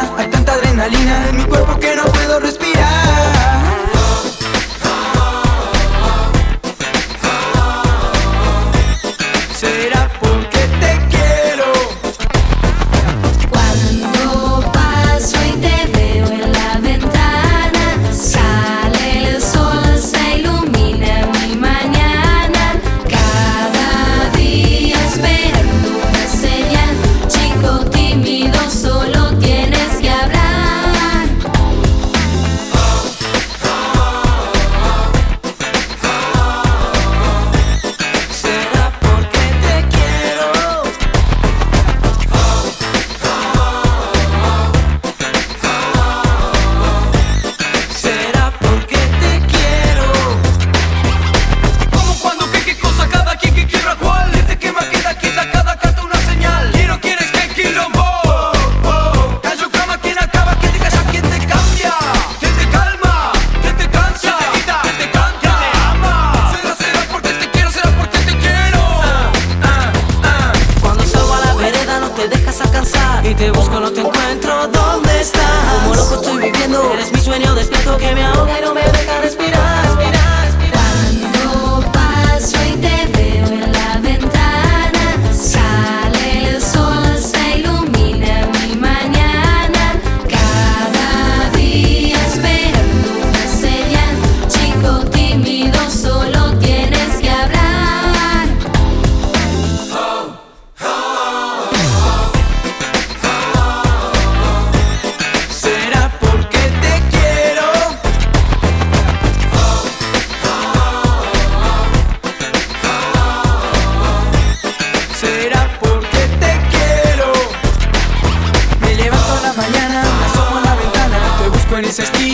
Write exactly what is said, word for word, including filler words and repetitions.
adrenalina, hay tanta adrenalina en mi cuerpo que no puedo respirar. Será porque te quiero. Cuando paso y te veo en la ventana, sale el sol, se ilumina mi mañana. Cada día esperando una señal, chico tímido, solo tienes que hablar. Será porque te quiero. Será porque te quiero. Como cuando que qué cosa cada quien que quiebra cuál. Este quema queda quita cada carta una señal. Y no quieres que quilombo. Callo cama quien acaba, quien te calla, quien te cambia, quien te calma, quien te cansa, quien te quita, quien te canta, quien te ama. Será, será porque te quiero, será porque te quiero. Ah, ah, ah. Cuando salgo a la vereda no te dejas alcanzar y te busco, no te encuentro, ¿dónde estás? Como loco estoy viviendo, eres mi sueño despierto que me ahoga y no me deja respirar, respirar, respirar. Cuando paso y te veo en la ventana, sale el sol, se ilumina mi mañana. Cada día esperando una señal, chico tímido, solo tienes que hablar. Será porque te quiero. Será porque te quiero. Me levanto a la mañana, me asomo a la ventana, te busco en esa esquina.